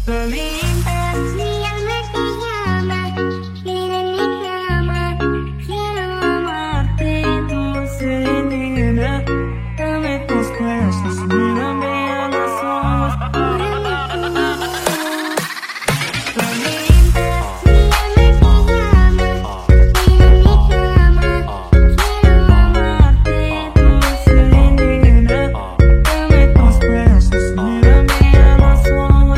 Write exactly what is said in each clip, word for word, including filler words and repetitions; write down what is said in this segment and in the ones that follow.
Melintas yang me llama, tiene mi cama. Quiero amarte, dulce nena. Dame tus besos, mírame a los ojos. Melintas yang me llama, tiene mi cama. Quiero amarte, dulce nena. Dame tus besos, mírame a los ojos.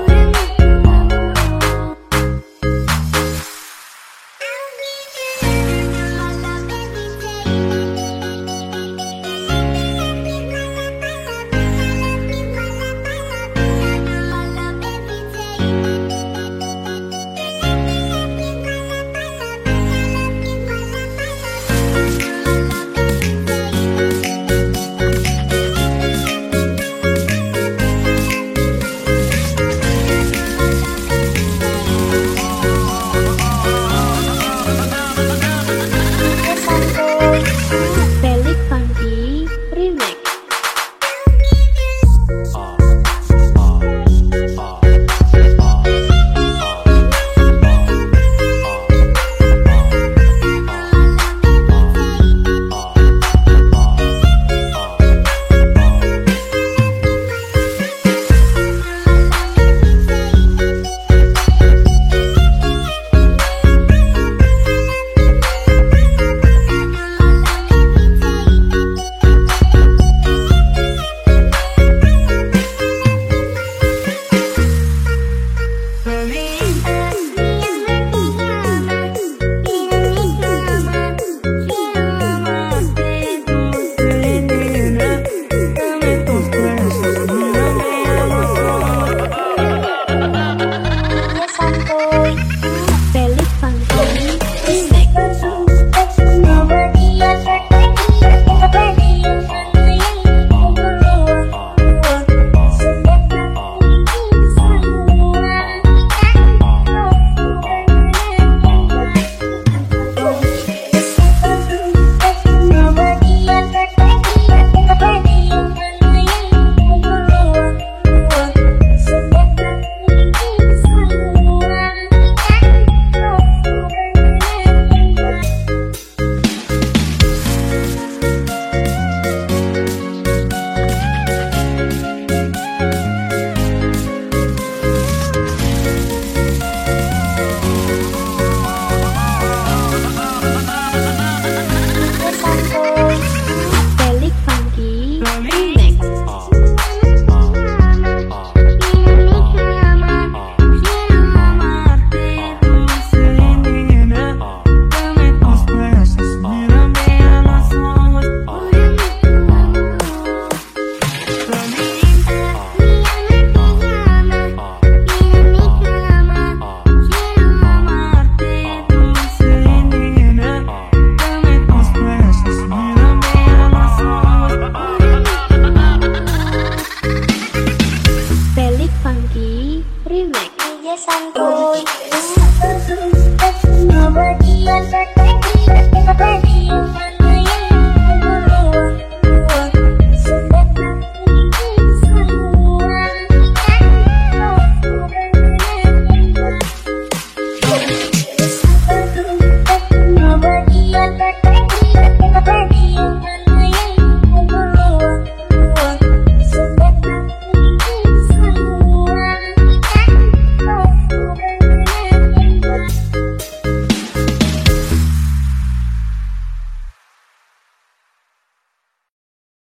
Felix Funky Remix. Felix Funky Remix. Felix Funky Remix. Santuy.